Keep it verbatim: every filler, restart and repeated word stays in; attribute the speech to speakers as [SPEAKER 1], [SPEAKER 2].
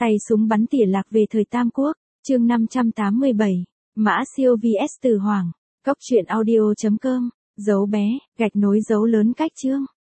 [SPEAKER 1] Tay súng bắn tỉa lạc về thời Tam Quốc, chương năm trăm tám mươi bảy, Mã Siêu vs Từ Hoàng, cốc truyện audio chấm com, dấu bé, gạch nối dấu lớn cách chương.